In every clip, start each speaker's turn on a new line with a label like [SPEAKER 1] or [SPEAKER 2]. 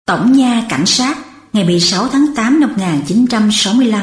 [SPEAKER 1] Tổng nha cảnh sát ngày 16 tháng 8 năm 1965.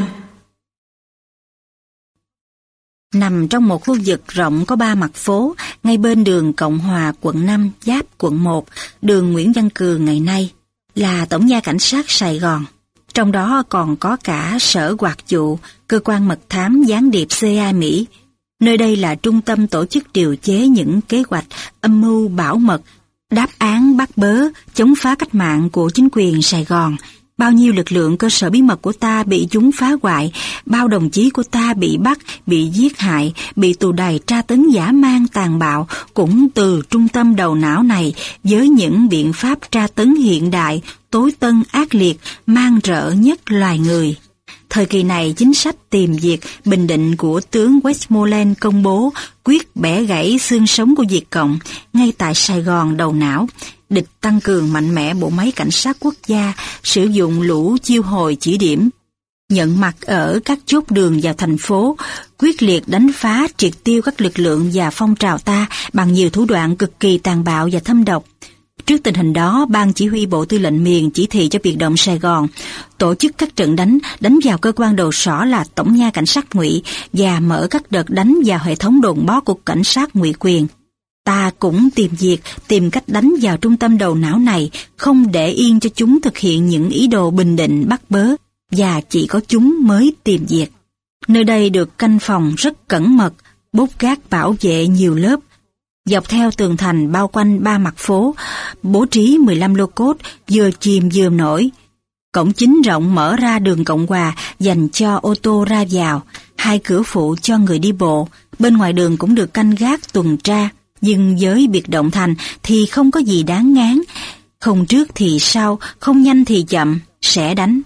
[SPEAKER 1] Nằm trong một khu vực rộng có 3 mặt phố, ngay bên đường Cộng Hòa quận 5 giáp quận 1, đường Nguyễn Văn Cừ ngày nay, là Tổng nha cảnh sát Sài Gòn. Trong đó còn có cả Sở Hoạt vụ, cơ quan mật thám gián điệp CIA Mỹ. Nơi đây là trung tâm tổ chức điều chế những kế hoạch âm mưu bảo mật, đáp án bắt bớ, chống phá cách mạng của chính quyền Sài Gòn. Bao nhiêu lực lượng cơ sở bí mật của ta bị chúng phá hoại, bao đồng chí của ta bị bắt, bị giết hại, bị tù đày tra tấn dã man tàn bạo, cũng từ trung tâm đầu não này với những biện pháp tra tấn hiện đại, tối tân ác liệt, man rợ nhất loài người. Thời kỳ này, chính sách tìm diệt Bình Định của tướng Westmoreland công bố quyết bẻ gãy xương sống của Việt Cộng ngay tại Sài Gòn đầu não. Địch tăng cường mạnh mẽ bộ máy cảnh sát quốc gia, sử dụng lũ chiêu hồi chỉ điểm, nhận mặt ở các chốt đường vào thành phố, quyết liệt đánh phá triệt tiêu các lực lượng và phong trào ta bằng nhiều thủ đoạn cực kỳ tàn bạo và thâm độc. Trước tình hình đó, Ban Chỉ huy Bộ Tư lệnh miền chỉ thị cho biệt động Sài Gòn tổ chức các trận đánh vào cơ quan đầu sỏ là Tổng nha cảnh sát ngụy và mở các đợt đánh vào hệ thống đồn bó cục cảnh sát ngụy quyền. Ta cũng tìm cách đánh vào trung tâm đầu não này, không để yên cho chúng thực hiện những ý đồ bình định bắt bớ, và chỉ có chúng mới tìm diệt. Nơi đây được canh phòng rất cẩn mật, bốt gác bảo vệ nhiều lớp. Dọc theo tường thành bao quanh 3 mặt phố, bố trí 15 lô cốt, vừa chìm vừa nổi. Cổng chính rộng mở ra đường Cộng Hòa dành cho ô tô ra vào, 2 cửa phụ cho người đi bộ. Bên ngoài đường cũng được canh gác tuần tra, nhưng với biệt động thành thì không có gì đáng ngán. Không trước thì sau, không nhanh thì chậm, sẽ đánh.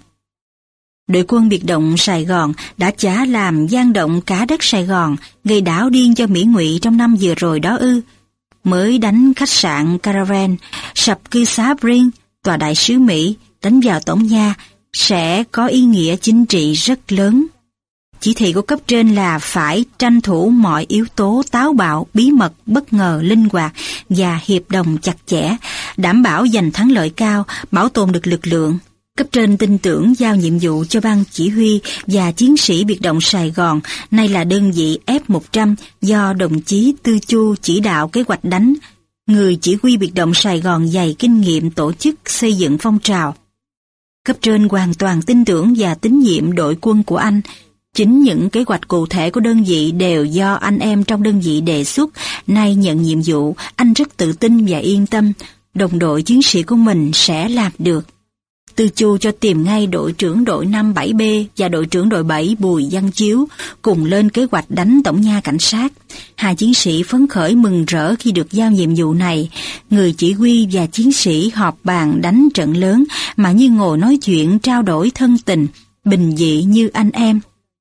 [SPEAKER 1] Đội quân biệt động Sài Gòn đã chả làm gian động cả đất Sài Gòn, gây đảo điên cho Mỹ ngụy trong năm vừa rồi đó ư. Mới đánh khách sạn Caravan, sập cư xá Brin, tòa đại sứ Mỹ, đánh vào Tổng nha, sẽ có ý nghĩa chính trị rất lớn. Chỉ thị của cấp trên là phải tranh thủ mọi yếu tố táo bạo, bí mật, bất ngờ, linh hoạt và hiệp đồng chặt chẽ, đảm bảo giành thắng lợi cao, bảo tồn được lực lượng. Cấp trên tin tưởng giao nhiệm vụ cho Ban Chỉ huy và chiến sĩ biệt động Sài Gòn, nay là đơn vị F100 do đồng chí Tư Chu chỉ đạo kế hoạch đánh. Người chỉ huy biệt động Sài Gòn dày kinh nghiệm tổ chức xây dựng phong trào. Cấp trên hoàn toàn tin tưởng và tín nhiệm đội quân của anh. Chính những kế hoạch cụ thể của đơn vị đều do anh em trong đơn vị đề xuất. Nay nhận nhiệm vụ, anh rất tự tin và yên tâm, đồng đội chiến sĩ của mình sẽ làm được. Tư Chu cho tìm ngay đội trưởng đội 57B và đội trưởng đội 7 Bùi Văn Chiếu cùng lên kế hoạch đánh Tổng nha cảnh sát. 2 chiến sĩ phấn khởi mừng rỡ khi được giao nhiệm vụ này. Người chỉ huy và chiến sĩ họp bàn đánh trận lớn mà như ngồi nói chuyện trao đổi thân tình, bình dị như anh em.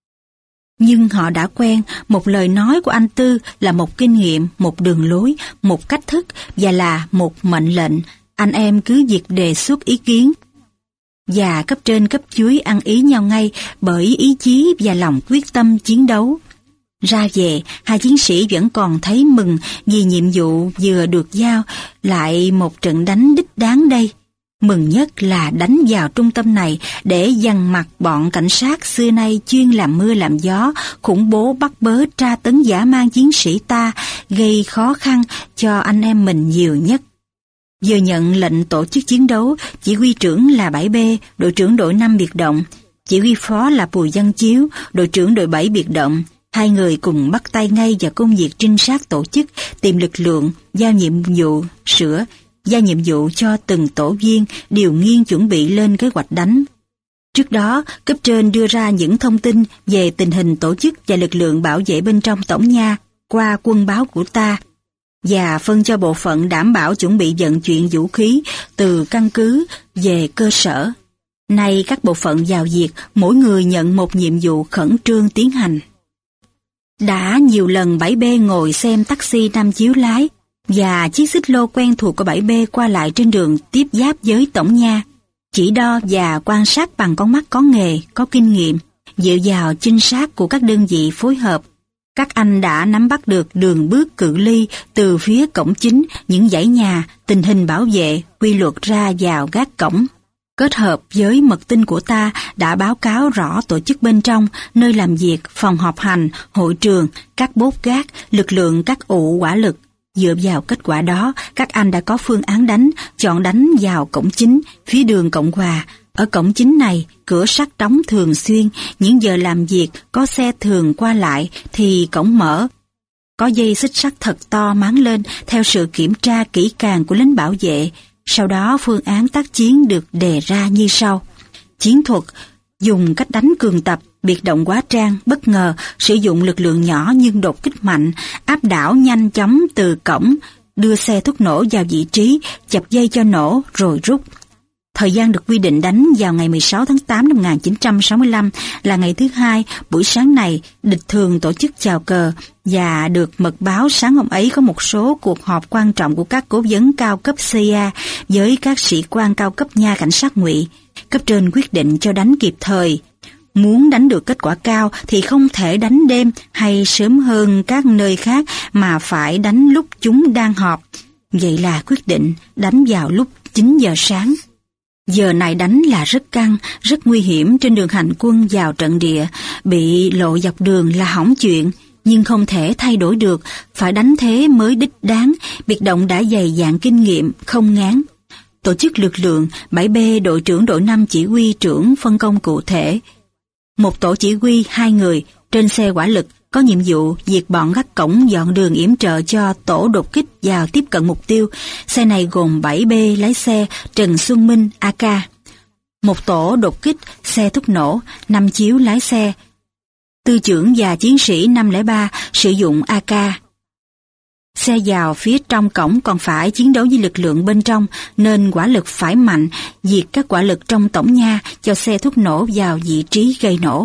[SPEAKER 1] Nhưng họ đã quen, một lời nói của anh Tư là một kinh nghiệm, một đường lối, một cách thức và là một mệnh lệnh. Anh em cứ việc đề xuất ý kiến. Và cấp trên cấp dưới ăn ý nhau ngay bởi ý chí và lòng quyết tâm chiến đấu. Ra về, 2 chiến sĩ vẫn còn thấy mừng vì nhiệm vụ vừa được giao lại một trận đánh đích đáng đây. Mừng nhất là đánh vào trung tâm này để dằn mặt bọn cảnh sát xưa nay chuyên làm mưa làm gió, khủng bố bắt bớ tra tấn dã man chiến sĩ ta, gây khó khăn cho anh em mình nhiều nhất. Vừa nhận lệnh tổ chức chiến đấu, chỉ huy trưởng là 7B, đội trưởng đội 5 biệt động, chỉ huy phó là Bùi Văn Chiếu, đội trưởng đội 7 biệt động. 2 người cùng bắt tay ngay vào công việc trinh sát tổ chức, tìm lực lượng, giao nhiệm vụ cho từng tổ viên, điều nghiên chuẩn bị lên kế hoạch đánh. Trước đó, cấp trên đưa ra những thông tin về tình hình tổ chức và lực lượng bảo vệ bên trong Tổng nha qua quân báo của ta, và phân cho bộ phận đảm bảo chuẩn bị vận chuyển vũ khí từ căn cứ về cơ sở. Nay các bộ phận vào việc, mỗi người nhận một nhiệm vụ khẩn trương tiến hành. Đã nhiều lần 7B ngồi xem taxi 5 chiếu lái và chiếc xích lô quen thuộc của 7B qua lại trên đường tiếp giáp với Tổng nha, chỉ đo và quan sát bằng con mắt có nghề, có kinh nghiệm, dựa vào trinh sát của các đơn vị phối hợp. Các anh đã nắm bắt được đường bước cự ly từ phía cổng chính, những dãy nhà, tình hình bảo vệ, quy luật ra vào gác cổng. kết hợp với mật tin của ta đã báo cáo rõ tổ chức bên trong, nơi làm việc, phòng họp hành, hội trường, các bốt gác, lực lượng các ụ hỏa lực. Dựa vào kết quả đó, các anh đã có phương án chọn đánh vào cổng chính, phía đường Cộng Hòa. Ở cổng chính này, cửa sắt đóng thường xuyên, những giờ làm việc có xe thường qua lại thì cổng mở. Có dây xích sắt thật to máng lên theo sự kiểm tra kỹ càng của lính bảo vệ. Sau đó phương án tác chiến được đề ra như sau. Chiến thuật, dùng cách đánh cường tập, biệt động quá trang, bất ngờ, sử dụng lực lượng nhỏ nhưng đột kích mạnh, áp đảo nhanh chóng từ cổng, đưa xe thuốc nổ vào vị trí, chập dây cho nổ rồi rút. Thời gian được quy định đánh vào ngày 16 tháng 8 năm 1965 là ngày thứ hai. Buổi sáng này, địch thường tổ chức chào cờ và được mật báo sáng hôm ấy có một số cuộc họp quan trọng của các cố vấn cao cấp CIA với các sĩ quan cao cấp nha cảnh sát ngụy. Cấp trên quyết định cho đánh kịp thời. Muốn đánh được kết quả cao thì không thể đánh đêm hay sớm hơn các nơi khác mà phải đánh lúc chúng đang họp. Vậy là quyết định đánh vào lúc 9 giờ sáng. Giờ này đánh là rất căng, rất nguy hiểm trên đường hành quân vào trận địa, bị lộ dọc đường là hỏng chuyện, nhưng không thể thay đổi được, phải đánh thế mới đích đáng, biệt động đã dày dạn kinh nghiệm, không ngán. Tổ chức lực lượng, 7B đội trưởng đội 5 chỉ huy trưởng phân công cụ thể. Một tổ chỉ huy 2 người, trên xe hỏa lực, có nhiệm vụ diệt bọn gác cổng dọn đường yểm trợ cho tổ đột kích vào tiếp cận mục tiêu. Xe này gồm 7B lái xe Trần Xuân Minh AK. Một tổ đột kích, xe thuốc nổ, 5 chiếu lái xe. Tư trưởng và chiến sĩ 503 sử dụng AK. Xe vào phía trong cổng còn phải chiến đấu với lực lượng bên trong, nên hỏa lực phải mạnh, diệt các hỏa lực trong tổng nha cho xe thuốc nổ vào vị trí gây nổ.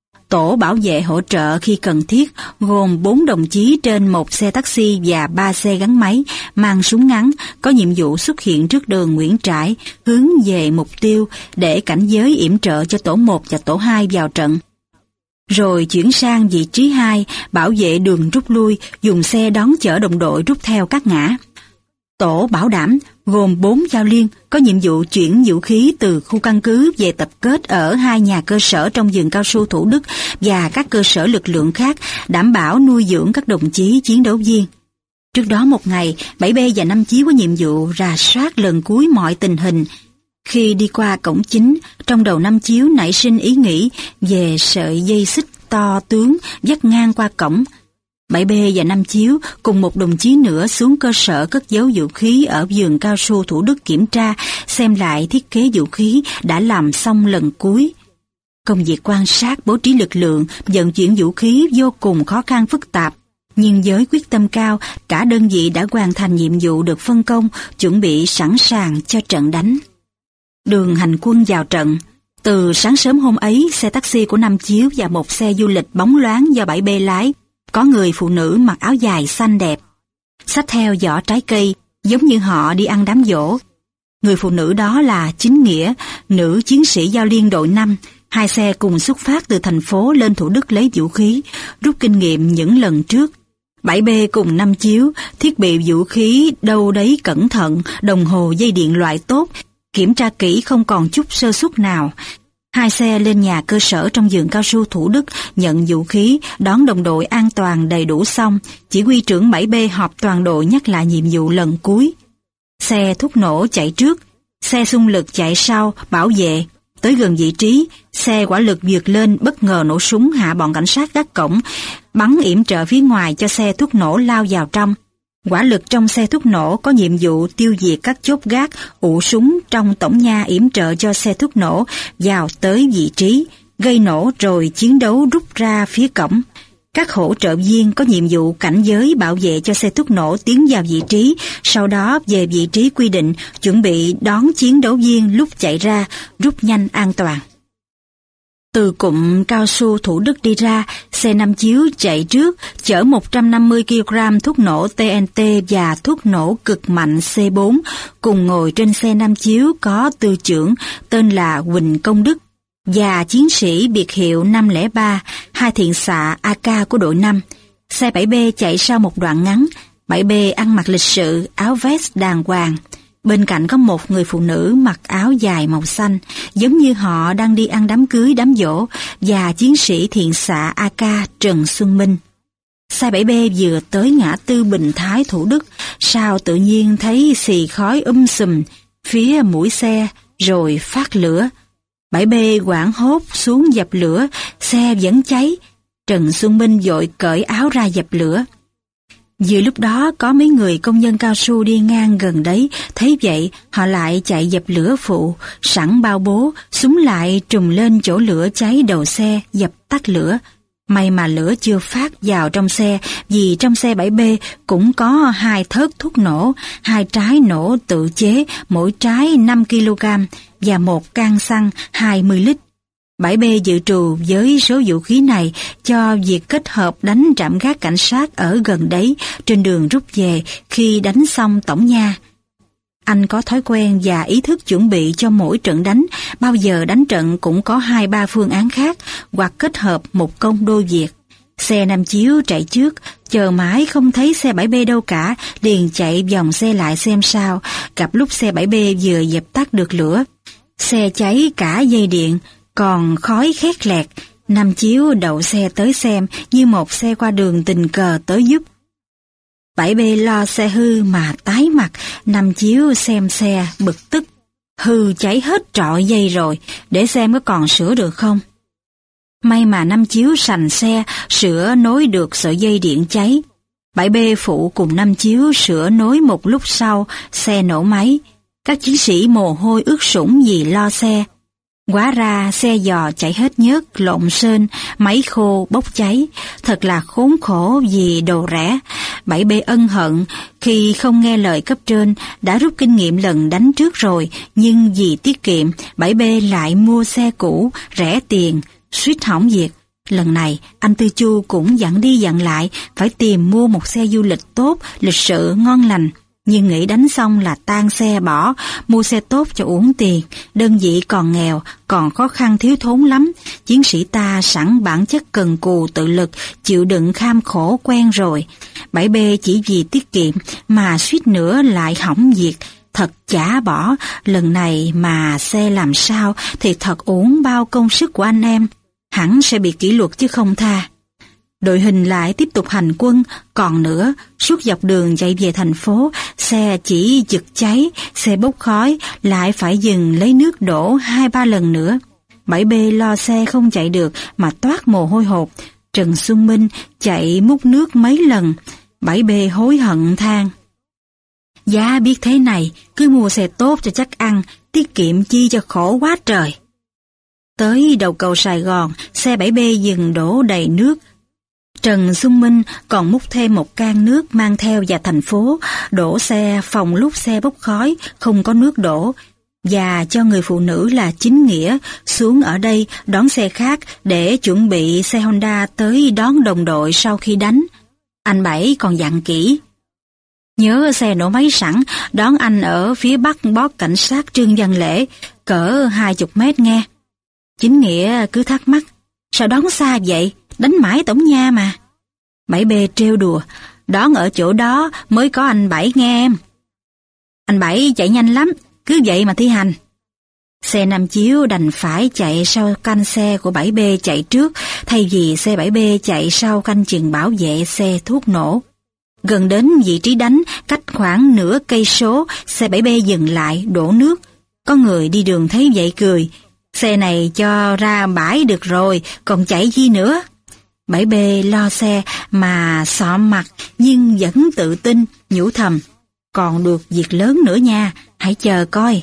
[SPEAKER 1] Tổ bảo vệ hỗ trợ khi cần thiết, gồm 4 đồng chí trên một xe taxi và 3 xe gắn máy, mang súng ngắn, có nhiệm vụ xuất hiện trước đường Nguyễn Trãi, hướng về mục tiêu để cảnh giới yểm trợ cho tổ 1 và tổ 2 vào trận. Rồi chuyển sang vị trí 2, bảo vệ đường rút lui, dùng xe đón chở đồng đội rút theo các ngã. Tổ bảo đảm, gồm 4 giao liên, có nhiệm vụ chuyển vũ khí từ khu căn cứ về tập kết ở 2 nhà cơ sở trong vườn cao su Thủ Đức và các cơ sở lực lượng khác, đảm bảo nuôi dưỡng các đồng chí chiến đấu viên. Trước đó một ngày, 7B và 5 chiếu có nhiệm vụ rà soát lần cuối mọi tình hình. Khi đi qua cổng chính, trong đầu 5 chiếu nảy sinh ý nghĩ về sợi dây xích to tướng dắt ngang qua cổng. 7B và 5 chiếu cùng một đồng chí nữa xuống cơ sở cất giấu vũ khí ở vườn cao su Thủ Đức kiểm tra, xem lại thiết kế vũ khí đã làm xong lần cuối. Công việc quan sát, bố trí lực lượng, vận chuyển vũ khí vô cùng khó khăn phức tạp. Nhưng với quyết tâm cao, cả đơn vị đã hoàn thành nhiệm vụ được phân công, chuẩn bị sẵn sàng cho trận đánh. Đường hành quân vào trận. Từ sáng sớm hôm ấy, xe taxi của 5 chiếu và một xe du lịch bóng loáng do 7B lái, có người phụ nữ mặc áo dài xanh đẹp, xách theo giỏ trái cây, giống như họ đi ăn đám giỗ. Người phụ nữ đó là Chính Nghĩa, nữ chiến sĩ giao liên đội 5. 2 xe cùng xuất phát từ thành phố lên Thủ Đức lấy vũ khí, rút kinh nghiệm những lần trước. 7B cùng 5 chiếu, thiết bị vũ khí đâu đấy cẩn thận, đồng hồ dây điện loại tốt, kiểm tra kỹ không còn chút sơ suất nào. 2 xe lên nhà cơ sở trong vườn cao su Thủ Đức, nhận vũ khí, đón đồng đội an toàn đầy đủ xong. Chỉ huy trưởng 7B họp toàn đội nhắc lại nhiệm vụ lần cuối. Xe thuốc nổ chạy trước, xe xung lực chạy sau, bảo vệ. Tới gần vị trí, xe hỏa lực vượt lên bất ngờ nổ súng hạ bọn cảnh sát gác cổng, bắn yểm trợ phía ngoài cho xe thuốc nổ lao vào trong. Hỏa lực trong xe thuốc nổ có nhiệm vụ tiêu diệt các chốt gác, ụ súng trong tổng nha yểm trợ cho xe thuốc nổ vào tới vị trí, gây nổ rồi chiến đấu rút ra phía cổng. Các hỗ trợ viên có nhiệm vụ cảnh giới bảo vệ cho xe thuốc nổ tiến vào vị trí, sau đó về vị trí quy định, chuẩn bị đón chiến đấu viên lúc chạy ra, rút nhanh an toàn. Từ cụm cao su Thủ Đức đi ra, xe 5 chiếu chạy trước, chở 150 kg thuốc nổ TNT và thuốc nổ cực mạnh C4, cùng ngồi trên xe 5 chiếu có tư trưởng tên là Huỳnh Công Đức và chiến sĩ biệt hiệu 503, 2 thiện xạ AK của đội 5. Xe 7B chạy sau một đoạn ngắn, 7B ăn mặc lịch sự, áo vest đàng hoàng. Bên cạnh có một người phụ nữ mặc áo dài màu xanh, giống như họ đang đi ăn đám cưới đám giỗ, và chiến sĩ thiện xạ AK Trần Xuân Minh. Xe 7B vừa tới ngã tư Bình Thái Thủ Đức, sao tự nhiên thấy xì khói sùm phía mũi xe rồi phát lửa. 7B hoảng hốt xuống dập lửa, xe vẫn cháy. Trần Xuân Minh vội cởi áo ra dập lửa. Vừa lúc đó có mấy người công nhân cao su đi ngang gần đấy, thấy vậy họ lại chạy dập lửa phụ, sẵn bao bố, súng lại trùm lên chỗ lửa cháy đầu xe dập tắt lửa. May mà lửa chưa phát vào trong xe, vì trong xe 7B cũng có 2 thớt thuốc nổ, 2 trái nổ tự chế, mỗi trái 5 kg và 1 can xăng 20 lít. 7B dự trù với số vũ khí này cho việc kết hợp đánh trạm gác cảnh sát ở gần đấy trên đường rút về khi đánh xong Tổng Nha. Anh có thói quen và ý thức chuẩn bị cho mỗi trận đánh, bao giờ đánh trận cũng có 2-3 phương án khác hoặc kết hợp một công đôi việc. Xe Nam Chiếu chạy trước, chờ mãi không thấy xe 7B đâu cả, liền chạy vòng xe lại xem sao, gặp lúc xe 7B vừa dập tắt được lửa. Xe cháy cả dây điện, còn khói khét lẹt. Nam Chiếu đậu xe tới xem như một xe qua đường tình cờ tới giúp. 7B lo xe hư mà tái mặt, Nam Chiếu xem xe bực tức. Hư cháy hết trọi dây rồi, để xem có còn sửa được không. May mà Nam Chiếu sành xe, sửa nối được sợi dây điện cháy. 7B phụ cùng Nam Chiếu sửa nối một lúc sau, xe nổ máy. Các chiến sĩ mồ hôi ướt sũng vì lo xe. Hóa ra xe giò chảy hết nhớt, lộn sên, máy khô bốc cháy, thật là khốn khổ vì đồ rẻ. 7B ân hận khi không nghe lời cấp trên, đã rút kinh nghiệm lần đánh trước rồi, nhưng vì tiết kiệm, 7B lại mua xe cũ, rẻ tiền, suýt hỏng việc. Lần này, anh Tư Chu cũng dặn đi dặn lại, phải tìm mua một xe du lịch tốt, lịch sự, ngon lành. Nhưng nghĩ đánh xong là tan xe bỏ, mua xe tốt cho uổng tiền, đơn vị còn nghèo, còn khó khăn thiếu thốn lắm. Chiến sĩ ta sẵn bản chất cần cù tự lực, chịu đựng kham khổ quen rồi. 7B chỉ vì tiết kiệm mà suýt nữa lại hỏng việc, thật chả bỏ. Lần này mà xe làm sao thì thật uổng bao công sức của anh em, hẳn sẽ bị kỷ luật chứ không tha. Đội hình lại tiếp tục hành quân, còn nữa, suốt dọc đường chạy về thành phố, xe chỉ giật cháy, xe bốc khói, lại phải dừng lấy nước đổ 2-3 lần nữa. 7B lo xe không chạy được mà toát mồ hôi hột. Trần Xuân Minh chạy múc nước mấy lần, 7B hối hận than. Giá biết thế này, cứ mua xe tốt cho chắc ăn, tiết kiệm chi cho khổ quá trời. Tới đầu cầu Sài Gòn, xe 7B dừng đổ đầy nước. Trần Xuân Minh còn múc thêm một can nước mang theo vào thành phố, đổ xe phòng lúc xe bốc khói, không có nước đổ, và cho người phụ nữ là Chính Nghĩa xuống ở đây đón xe khác để chuẩn bị xe Honda tới đón đồng đội sau khi đánh. Anh Bảy còn dặn kỹ. Nhớ xe nổ máy sẵn, đón anh ở phía bắc bót cảnh sát Trương Văn Lễ, cỡ 20 mét nghe. Chính Nghĩa cứ thắc mắc, sao đón xa vậy? Đánh mãi Tổng Nha mà. 7B trêu đùa, đón ở chỗ đó mới có anh Bảy nghe em. Anh Bảy chạy nhanh lắm, cứ vậy mà thi hành. Xe Nam Chiếu đành phải chạy sau canh xe của 7B chạy trước, thay vì xe 7B chạy sau canh chừng bảo vệ xe thuốc nổ. Gần đến vị trí đánh, cách khoảng nửa cây số, xe 7B dừng lại đổ nước. Có người đi đường thấy vậy cười, xe này cho ra bãi được rồi, còn chạy gì nữa. 7B lo xe mà xõm mặt nhưng vẫn tự tin, nhủ thầm, còn được việc lớn nữa nha, hãy chờ coi.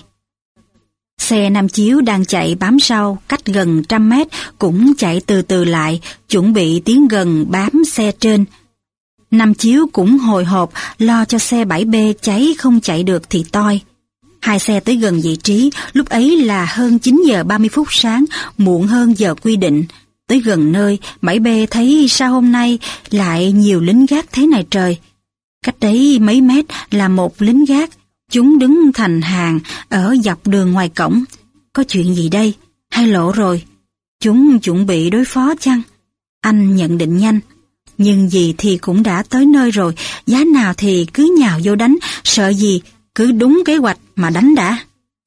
[SPEAKER 1] Xe Nam Chiếu đang chạy bám sau cách gần 100 mét cũng chạy từ từ lại, chuẩn bị tiến gần bám xe trên. Nam Chiếu cũng hồi hộp lo cho xe 7B cháy không chạy được thì toi. Hai xe tới gần vị trí, lúc ấy là hơn 9 giờ 30 phút sáng, muộn hơn giờ quy định. Tới gần nơi, 7B thấy sao hôm nay lại nhiều lính gác thế này trời. Cách đấy mấy mét là một lính gác, chúng đứng thành hàng ở dọc đường ngoài cổng. Có chuyện gì đây? Hay lộ rồi? Chúng chuẩn bị đối phó chăng? Anh nhận định nhanh. Nhưng gì thì cũng đã tới nơi rồi, giá nào thì cứ nhào vô đánh, sợ gì, cứ đúng kế hoạch mà đánh đã.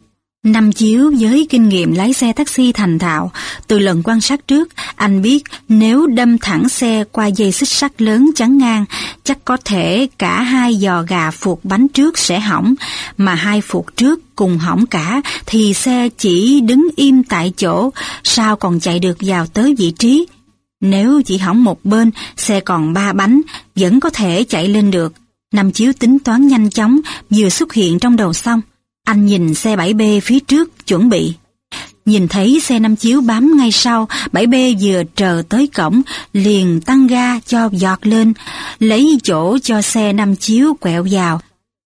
[SPEAKER 1] Năm Chiếu với kinh nghiệm lái xe taxi thành thạo, từ lần quan sát trước, anh biết nếu đâm thẳng xe qua dây xích sắt lớn chắn ngang, chắc có thể cả hai giò gà phuộc bánh trước sẽ hỏng, mà hai phuộc trước cùng hỏng cả thì xe chỉ đứng im tại chỗ, sao còn chạy được vào tới vị trí. Nếu chỉ hỏng một bên, xe còn 3 bánh, vẫn có thể chạy lên được. Năm Chiếu tính toán nhanh chóng, vừa xuất hiện trong đầu xong. Anh nhìn xe 7B phía trước chuẩn bị. Nhìn thấy xe Năm Chiếu bám ngay sau, 7B vừa trờ tới cổng, liền tăng ga cho giọt lên, lấy chỗ cho xe Năm Chiếu quẹo vào.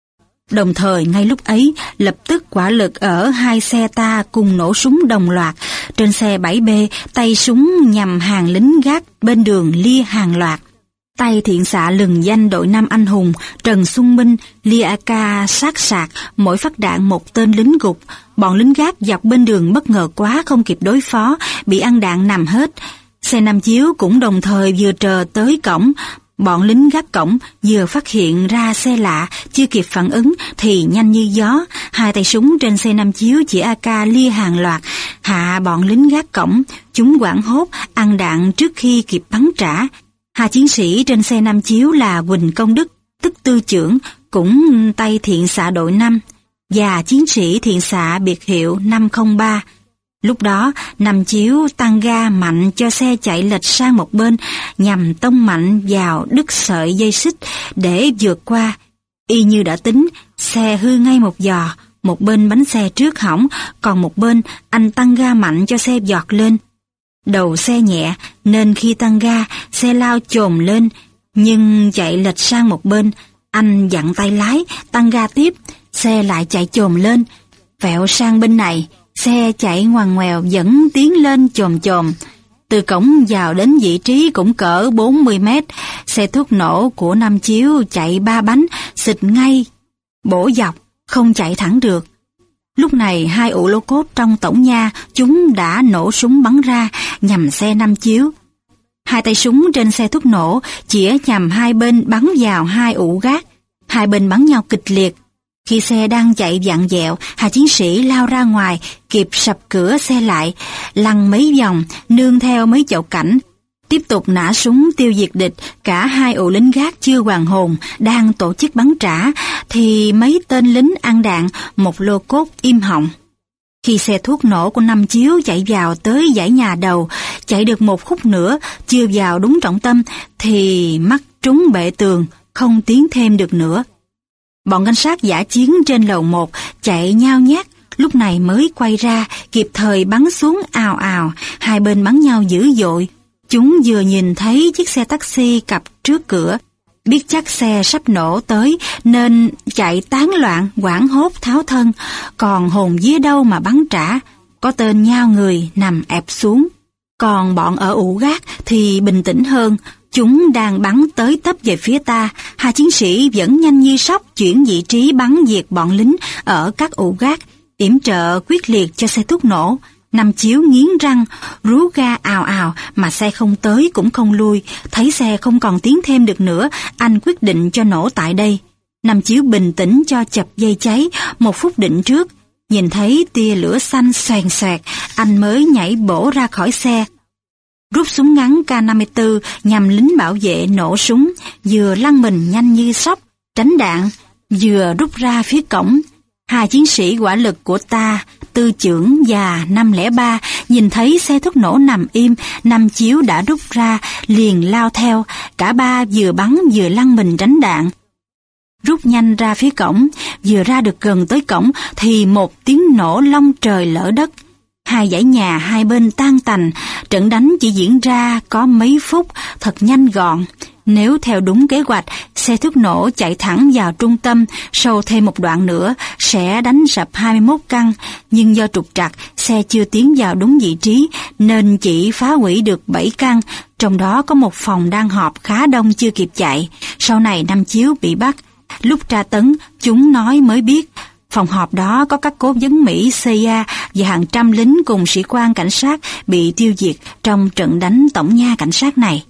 [SPEAKER 1] Đồng thời ngay lúc ấy, lập tức quả lực ở hai xe ta cùng nổ súng đồng loạt. Trên xe 7B, tay súng nhằm hàng lính gác bên đường lia hàng loạt. Tay thiện xạ lừng danh đội 5 anh hùng, Trần Xuân Minh, lia AK sát sạc, mỗi phát đạn một tên lính gục. Bọn lính gác dọc bên đường bất ngờ quá không kịp đối phó, bị ăn đạn nằm hết. Xe Năm Chiếu cũng đồng thời vừa trờ tới cổng. Bọn lính gác cổng vừa phát hiện ra xe lạ, chưa kịp phản ứng thì nhanh như gió, hai tay súng trên xe Năm Chiếu chỉ AK lia hàng loạt, hạ bọn lính gác cổng. Chúng hoảng hốt, ăn đạn trước khi kịp bắn trả. Hai chiến sĩ trên xe Năm Chiếu là Huỳnh Công Đức, tức tư trưởng, cũng tay thiện xạ đội 5, và chiến sĩ thiện xạ biệt hiệu 503. Lúc đó, Năm Chiếu tăng ga mạnh cho xe chạy lệch sang một bên, nhằm tông mạnh vào đứt sợi dây xích để vượt qua. Y như đã tính, xe hư ngay một giò, một bên bánh xe trước hỏng, còn một bên anh tăng ga mạnh cho xe giọt lên. Đầu xe nhẹ nên khi tăng ga, xe lao chồm lên, nhưng chạy lệch sang một bên. Anh dặn tay lái, tăng ga tiếp, xe lại chạy chồm lên. Vẹo sang bên này, xe chạy ngoằn ngoèo vẫn tiến lên chồm chồm. Từ cổng vào đến vị trí cũng cỡ 40 mét, xe thuốc nổ của Năm Chiếu chạy 3 bánh, xịt ngay, bổ dọc, không chạy thẳng được. Lúc này hai ụ lô cốt trong tổng nha, chúng đã nổ súng bắn ra nhằm xe Năm Chiếu. Hai tay súng trên xe thuốc nổ chĩa nhằm hai bên bắn vào hai ụ gác. Hai bên bắn nhau kịch liệt. Khi xe đang chạy vặn vẹo, hai chiến sĩ lao ra ngoài, kịp sập cửa xe lại, lăn mấy vòng, nương theo mấy chậu cảnh. Tiếp tục nã súng tiêu diệt địch. Cả hai ụ lính gác chưa hoàn hồn, đang tổ chức bắn trả, thì mấy tên lính ăn đạn, một lô cốt im họng. Khi xe thuốc nổ của Năm Chiếu chạy vào tới dãy nhà đầu, chạy được một khúc nữa, chưa vào đúng trọng tâm, thì mắc trúng bệ tường, không tiến thêm được nữa. Bọn cảnh sát dã chiến trên lầu 1 chạy nhao nhác, lúc này mới quay ra, kịp thời bắn xuống ào ào, hai bên bắn nhau dữ dội. Chúng vừa nhìn thấy chiếc xe taxi cặp trước cửa, biết chắc xe sắp nổ tới nên chạy tán loạn, hoảng hốt tháo thân, còn hồn vía đâu mà bắn trả. Có tên nhao người nằm ẹp xuống. Còn bọn ở ụ gác thì bình tĩnh hơn, chúng đang bắn tới tấp về phía ta. Hai chiến sĩ vẫn nhanh như sóc chuyển vị trí bắn diệt bọn lính ở các ụ gác, yểm trợ quyết liệt cho xe thuốc nổ. Năm Chiếu nghiến răng, rú ga ào ào mà xe không tới cũng không lui. Thấy xe không còn tiến thêm được nữa, anh quyết định cho nổ tại đây. Năm Chiếu bình tĩnh cho chập dây cháy, 1 phút định trước. Nhìn thấy tia lửa xanh xoèn xoẹt, anh mới nhảy bổ ra khỏi xe. Rút súng ngắn K54 nhằm lính bảo vệ nổ súng, vừa lăn mình nhanh như sóc, tránh đạn, vừa rút ra phía cổng. Hai chiến sĩ hỏa lực của ta, Tư Chưởng và 503, nhìn thấy xe thuốc nổ nằm im, Năm Chiếu đã rút ra, liền lao theo. Cả ba vừa bắn vừa lăn mình tránh đạn. Rút nhanh ra phía cổng, vừa ra được gần tới cổng thì một tiếng nổ long trời lở đất. Hai dãy nhà hai bên tan tành, trận đánh chỉ diễn ra có mấy phút, thật nhanh gọn. Nếu theo đúng kế hoạch, xe thuốc nổ chạy thẳng vào trung tâm, sâu thêm một đoạn nữa sẽ đánh sập 21 căn, nhưng do trục trặc, xe chưa tiến vào đúng vị trí nên chỉ phá hủy được 7 căn, trong đó có một phòng đang họp khá đông chưa kịp chạy. Sau này Năm Chiếu bị bắt. Lúc tra tấn, chúng nói mới biết phòng họp đó có các cố vấn Mỹ CIA và hàng trăm lính cùng sĩ quan cảnh sát bị tiêu diệt trong trận đánh tổng nha cảnh sát này.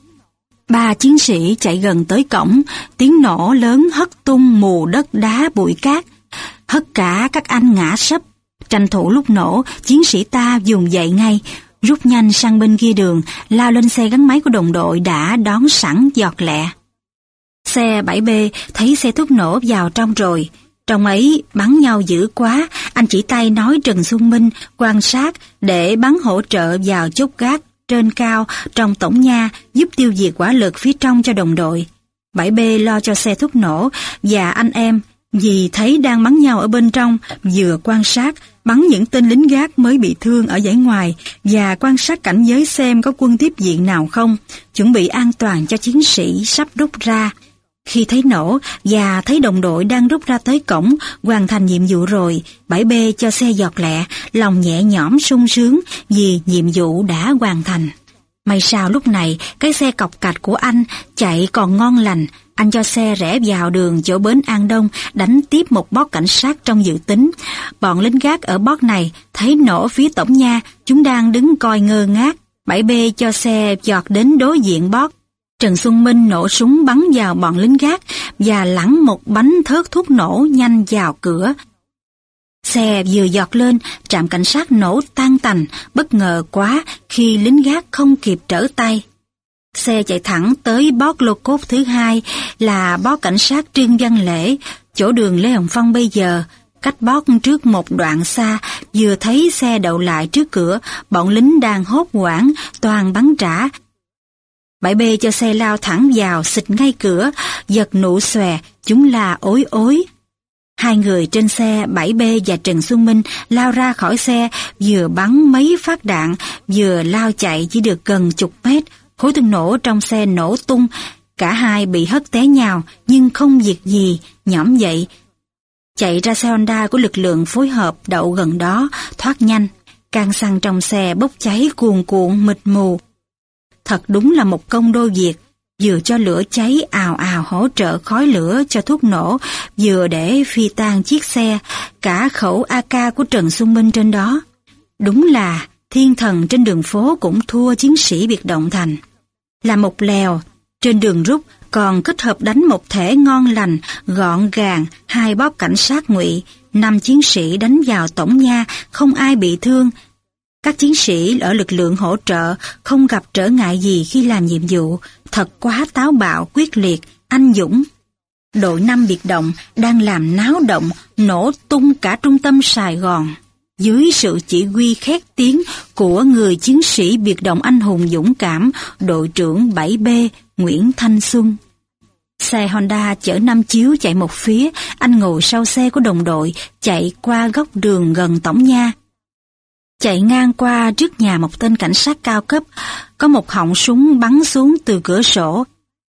[SPEAKER 1] 3 chiến sĩ chạy gần tới cổng, tiếng nổ lớn hất tung mù đất đá bụi cát. Hất cả các anh ngã sấp. Tranh thủ lúc nổ, chiến sĩ ta dùng dậy ngay, rút nhanh sang bên kia đường, lao lên xe gắn máy của đồng đội đã đón sẵn giọt lẹ. Xe 7B thấy xe thuốc nổ vào trong rồi. Trong ấy bắn nhau dữ quá, anh chỉ tay nói Trần Xuân Minh quan sát để bắn hỗ trợ vào chốt gác trên cao trong tổng nha, giúp tiêu diệt hỏa lực phía trong cho đồng đội. 7B lo cho xe thuốc nổ và anh em, vì thấy đang bắn nhau ở bên trong, vừa quan sát bắn những tên lính gác mới bị thương ở dãy ngoài và quan sát cảnh giới xem có quân tiếp viện nào không, chuẩn bị an toàn cho chiến sĩ sắp rút ra. Khi thấy nổ và thấy đồng đội đang rút ra tới cổng, hoàn thành nhiệm vụ rồi, 7B cho xe giọt lẹ, lòng nhẹ nhõm sung sướng vì nhiệm vụ đã hoàn thành. May sao lúc này cái xe cọc cạch của anh chạy còn ngon lành, anh cho xe rẽ vào đường chỗ bến An Đông, đánh tiếp một bót cảnh sát trong dự tính. Bọn lính gác ở bót này thấy nổ phía tổng nha, chúng đang đứng coi ngơ ngác. 7B cho xe giọt đến đối diện bót. Trần Xuân Minh nổ súng bắn vào bọn lính gác và lẳng một bánh thớt thuốc nổ nhanh vào cửa. Xe vừa giọt lên, trạm cảnh sát nổ tan tành, bất ngờ quá khi lính gác không kịp trở tay. Xe chạy thẳng tới bót lô cốt thứ hai là bót cảnh sát Trương Văn Lễ, chỗ đường Lê Hồng Phong bây giờ. Cách bót trước một đoạn xa, vừa thấy xe đậu lại trước cửa, bọn lính đang hốt hoảng, toàn bắn trả. 7B cho xe lao thẳng vào, xịt ngay cửa, giật nụ xòe, chúng là ối ối. Hai người trên xe, 7B và Trần Xuân Minh, lao ra khỏi xe, vừa bắn mấy phát đạn, vừa lao chạy chỉ được gần chục mét. Khối thuốc nổ trong xe nổ tung, cả hai bị hất té nhào, nhưng không việc gì, nhõm dậy. Chạy ra xe Honda của lực lượng phối hợp đậu gần đó, thoát nhanh. Can xăng trong xe bốc cháy cuồn cuộn mịt mù. Thật đúng là một công đôi việc, vừa cho lửa cháy ào ào hỗ trợ khói lửa cho thuốc nổ, vừa để phi tan chiếc xe, cả khẩu AK của Trần Xuân Minh trên đó. Đúng là thiên thần trên đường phố cũng thua chiến sĩ biệt động thành. Là một lèo, trên đường rút còn kết hợp đánh một thể ngon lành, gọn gàng, hai bóp cảnh sát ngụy, 5 chiến sĩ đánh vào tổng nha, không ai bị thương. Các chiến sĩ ở lực lượng hỗ trợ không gặp trở ngại gì khi làm nhiệm vụ, thật quá táo bạo, quyết liệt, anh dũng. Đội 5 biệt động đang làm náo động, nổ tung cả trung tâm Sài Gòn. Dưới sự chỉ huy khét tiếng của người chiến sĩ biệt động anh hùng dũng cảm, đội trưởng 7B Nguyễn Thanh Xuân. Xe Honda chở 5 chiếu chạy một phía, anh ngồi sau xe của đồng đội, chạy qua góc đường gần tổng nha. Chạy ngang qua trước nhà một tên cảnh sát cao cấp, có một họng súng bắn xuống từ cửa sổ.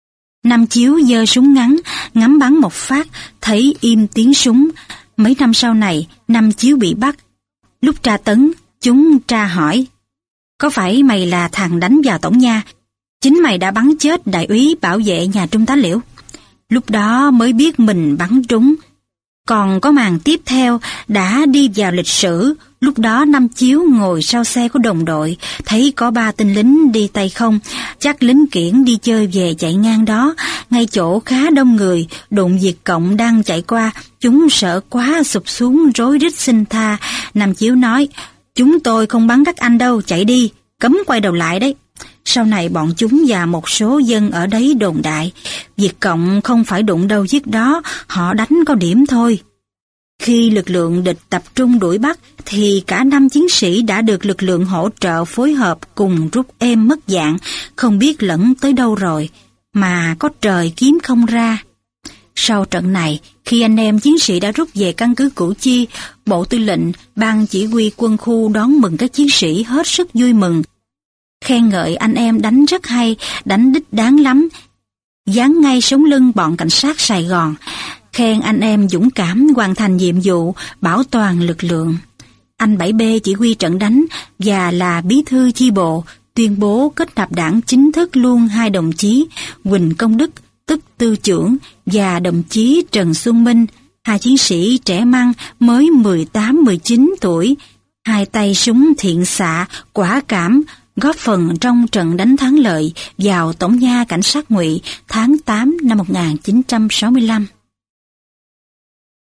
[SPEAKER 1] 5 chiếu giơ súng ngắn, ngắm bắn một phát, thấy im tiếng súng. Mấy năm sau này, 5 chiếu bị bắt. Lúc tra tấn, chúng tra hỏi: "Có phải mày là thằng đánh vào tổng nha? Chính mày đã bắn chết đại úy bảo vệ nhà Trung tá Liễu." Lúc đó mới biết mình bắn trúng. Còn có màn tiếp theo đã đi vào lịch sử. Lúc đó 5 chiếu ngồi sau xe của đồng đội, thấy có 3 tên lính đi tay không, chắc lính kiển đi chơi về chạy ngang đó. Ngay chỗ khá đông người, đụng Việt Cộng đang chạy qua, chúng sợ quá sụp xuống rối rít xin tha. 5 chiếu nói: "Chúng tôi không bắn các anh đâu, chạy đi, cấm quay đầu lại đấy." Sau này bọn chúng và một số dân ở đấy đồn đại, Việt Cộng không phải đụng đâu giết đó, họ đánh có điểm thôi. Khi lực lượng địch tập trung đuổi bắt, thì cả 5 chiến sĩ đã được lực lượng hỗ trợ phối hợp cùng rút êm mất dạng, không biết lẫn tới đâu rồi, mà có trời kiếm không ra. Sau trận này, khi anh em chiến sĩ đã rút về căn cứ Củ Chi, Bộ Tư lệnh, Ban Chỉ huy quân khu đón mừng các chiến sĩ hết sức vui mừng. Khen ngợi anh em đánh rất hay, đánh đích đáng lắm, dán ngay sống lưng bọn cảnh sát Sài Gòn. Khen anh em dũng cảm hoàn thành nhiệm vụ, bảo toàn lực lượng. Anh 7B chỉ huy trận đánh và là bí thư chi bộ, tuyên bố kết nạp đảng chính thức luôn 2 đồng chí Huỳnh Công Đức, tức tư trưởng, và đồng chí Trần Xuân Minh, 2 chiến sĩ trẻ măng mới 18-19 tuổi, 2 tay súng thiện xạ, quả cảm, góp phần trong trận đánh thắng lợi vào tổng nha cảnh sát ngụy tháng 8 năm 1965.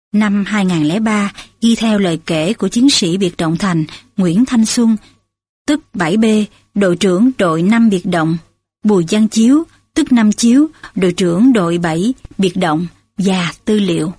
[SPEAKER 1] Năm 2003, ghi theo lời kể của chiến sĩ biệt động thành Nguyễn Thanh Xuân, tức 7B, đội trưởng đội 5 biệt động, Bùi Văn Chiếu, tức 5 Chiếu, đội trưởng đội 7 biệt động và tư liệu.